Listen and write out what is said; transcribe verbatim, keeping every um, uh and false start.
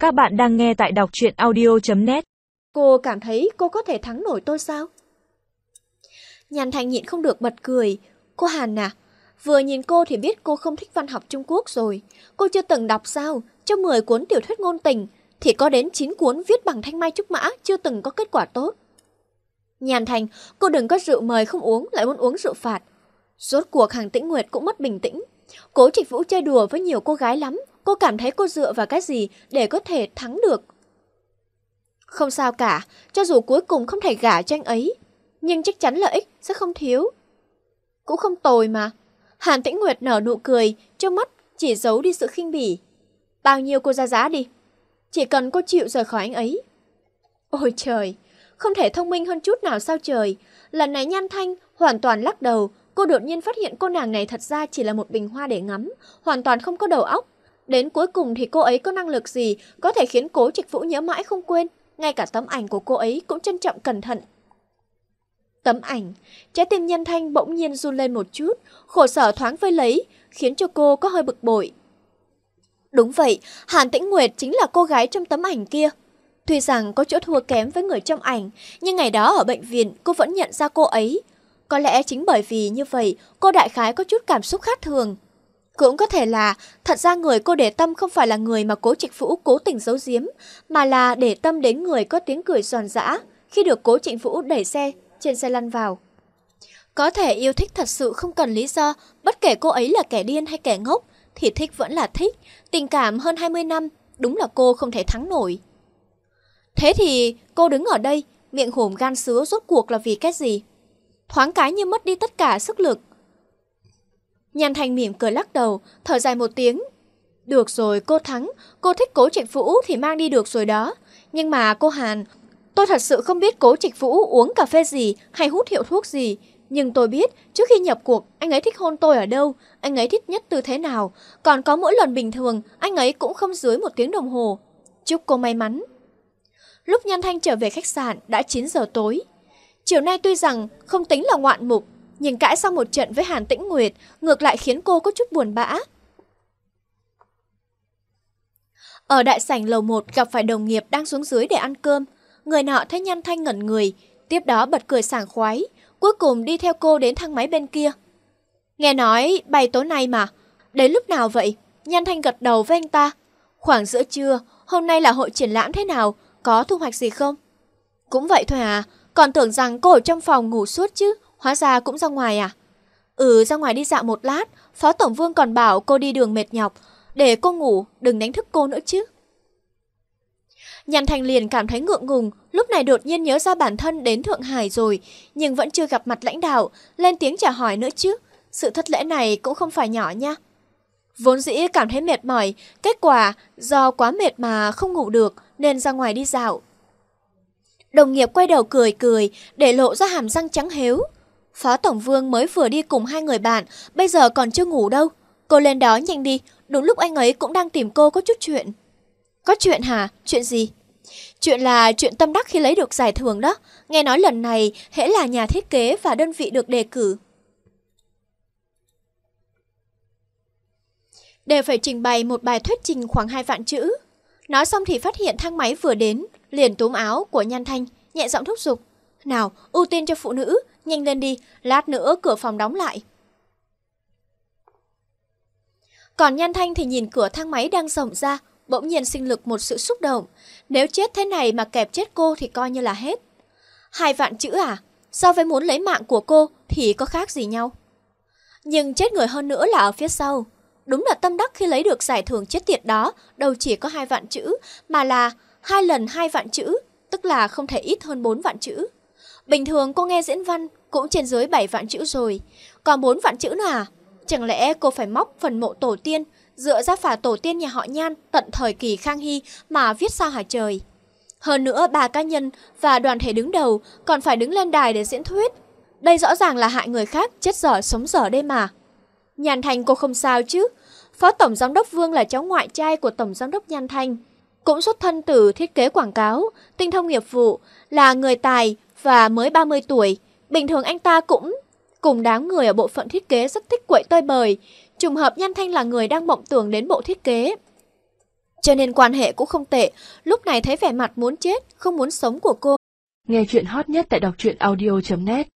Các bạn đang nghe tại đọc truyện audio chấm net. Cô cảm thấy cô có thể thắng nổi tôi sao? Nhan Thanh nhịn không được bật cười. Cô Hàn à, vừa nhìn cô thì biết cô không thích văn học Trung Quốc rồi. Cô chưa từng đọc sao? Trong mười cuốn tiểu thuyết ngôn tình thì có đến chín cuốn viết bằng thanh mai trúc mã chưa từng có kết quả tốt. Nhan Thanh, cô đừng có rượu mời không uống lại muốn uống rượu phạt. Rốt cuộc Hàn Tĩnh Nguyệt cũng mất bình tĩnh. Cố Trịch Vũ chơi đùa với nhiều cô gái lắm. Cô cảm thấy cô dựa vào cái gì để có thể thắng được? Không sao cả, cho dù cuối cùng không thể gả cho anh ấy, nhưng chắc chắn lợi ích sẽ không thiếu. Cũng không tồi mà. Hàn Tĩnh Nguyệt nở nụ cười, trong mắt chỉ giấu đi sự khinh bỉ. Bao nhiêu cô ra giá đi, chỉ cần cô chịu rời khỏi anh ấy. Ôi trời, không thể thông minh hơn chút nào sao trời. Lần này Nhan Thanh hoàn toàn lắc đầu. Cô đột nhiên phát hiện cô nàng này thật ra chỉ là một bình hoa để ngắm, hoàn toàn không có đầu óc. Đến cuối cùng thì cô ấy có năng lực gì có thể khiến Cố Trịch Vũ nhớ mãi không quên. Ngay cả tấm ảnh của cô ấy cũng trân trọng cẩn thận. Tấm ảnh, trái tim Nhan Thanh bỗng nhiên run lên một chút, khổ sở thoáng vây lấy, khiến cho cô có hơi bực bội. Đúng vậy, Hàn Tĩnh Nguyệt chính là cô gái trong tấm ảnh kia. Tuy rằng có chỗ thua kém với người trong ảnh, nhưng ngày đó ở bệnh viện cô vẫn nhận ra cô ấy. Có lẽ chính bởi vì như vậy, cô đại khái có chút cảm xúc khác thường. Cũng có thể là, thật ra người cô để tâm không phải là người mà Cố Trịch Vũ cố tình giấu giếm, mà là để tâm đến người có tiếng cười giòn giã khi được Cố Trịch Vũ đẩy xe trên xe lăn vào. Có thể yêu thích thật sự không cần lý do, bất kể cô ấy là kẻ điên hay kẻ ngốc, thì thích vẫn là thích. Tình cảm hơn hai mươi năm, đúng là cô không thể thắng nổi. Thế thì cô đứng ở đây, miệng hổm gan sứa rốt cuộc là vì cái gì? Thoáng cái như mất đi tất cả sức lực. Nhan Thanh mỉm cười lắc đầu, thở dài một tiếng. Được rồi, cô thắng, cô thích Cố Trịch Vũ thì mang đi được rồi đó. Nhưng mà cô Hàn, tôi thật sự không biết Cố Trịch Vũ uống cà phê gì hay hút hiệu thuốc gì. Nhưng tôi biết, trước khi nhập cuộc, anh ấy thích hôn tôi ở đâu, anh ấy thích nhất tư thế nào. Còn có mỗi lần bình thường, anh ấy cũng không dưới một tiếng đồng hồ. Chúc cô may mắn. Lúc Nhan Thanh trở về khách sạn đã chín giờ tối. Chiều nay tuy rằng không tính là ngoạn mục, nhưng cãi xong một trận với Hàn Tĩnh Nguyệt ngược lại khiến cô có chút buồn bã. Ở đại sảnh lầu một gặp phải đồng nghiệp đang xuống dưới để ăn cơm. Người nọ thấy Nhan Thanh ngẩn người, tiếp đó bật cười sảng khoái, cuối cùng đi theo cô đến thang máy bên kia. Nghe nói bay tối nay mà, đến lúc nào vậy? Nhan Thanh gật đầu với anh ta. Khoảng giữa trưa, hôm nay là hội triển lãm thế nào, có thu hoạch gì không? Cũng vậy thôi à, còn tưởng rằng cô ở trong phòng ngủ suốt chứ, hóa ra cũng ra ngoài à? Ừ, ra ngoài đi dạo một lát, Phó Tổng Vương còn bảo cô đi đường mệt nhọc, để cô ngủ, đừng đánh thức cô nữa chứ. Nhan Thanh liền cảm thấy ngượng ngùng, lúc này đột nhiên nhớ ra bản thân đến Thượng Hải rồi, nhưng vẫn chưa gặp mặt lãnh đạo, lên tiếng chào hỏi nữa chứ. Sự thất lễ này cũng không phải nhỏ nha. Vốn dĩ cảm thấy mệt mỏi, kết quả do quá mệt mà không ngủ được nên ra ngoài đi dạo. Đồng nghiệp quay đầu cười cười, để lộ ra hàm răng trắng hếu. Phó Tổng Vương mới vừa đi cùng hai người bạn, bây giờ còn chưa ngủ đâu. Cô lên đó nhanh đi, đúng lúc anh ấy cũng đang tìm cô có chút chuyện. Có chuyện hả? Chuyện gì? Chuyện là chuyện tâm đắc khi lấy được giải thưởng đó. Nghe nói lần này hễ là nhà thiết kế và đơn vị được đề cử đều phải trình bày một bài thuyết trình khoảng hai vạn chữ. Nói xong thì phát hiện thang máy vừa đến, liền túm áo của Nhan Thanh, nhẹ giọng thúc giục. Nào, ưu tiên cho phụ nữ, nhanh lên đi, lát nữa cửa phòng đóng lại. Còn Nhan Thanh thì nhìn cửa thang máy đang rộng ra, bỗng nhiên sinh lực một sự xúc động. Nếu chết thế này mà kẹp chết cô thì coi như là hết. Hai vạn chữ à? So với muốn lấy mạng của cô thì có khác gì nhau? Nhưng chết người hơn nữa là ở phía sau. Đúng là tâm đắc khi lấy được giải thưởng chết tiệt đó, đâu chỉ có hai vạn chữ, mà là hai lần hai vạn chữ, tức là không thể ít hơn bốn vạn chữ. Bình thường cô nghe diễn văn cũng trên dưới bảy vạn chữ rồi, còn bốn vạn chữ nữa à? Chẳng lẽ cô phải móc phần mộ tổ tiên, dựa ra phả tổ tiên nhà họ Nhan tận thời kỳ Khang Hy mà viết sao hả trời? Hơn nữa ba cá nhân và đoàn thể đứng đầu còn phải đứng lên đài để diễn thuyết. Đây rõ ràng là hại người khác, chết dở sống dở đây mà. Nhan Thanh cô không sao chứ? Phó Tổng Giám đốc Vương là cháu ngoại trai của Tổng Giám đốc Nhan Thanh, cũng xuất thân từ thiết kế quảng cáo, tinh thông nghiệp vụ, là người tài và mới ba mươi tuổi. Bình thường anh ta cũng cùng đám người ở bộ phận thiết kế rất thích quậy tơi bời. Trùng hợp Nhan Thanh là người đang mộng tưởng đến bộ thiết kế. cho nên quan hệ cũng không tệ. Lúc này thấy vẻ mặt muốn chết, không muốn sống của cô. Nghe chuyện hot nhất tại đọc truyện audio chấm net.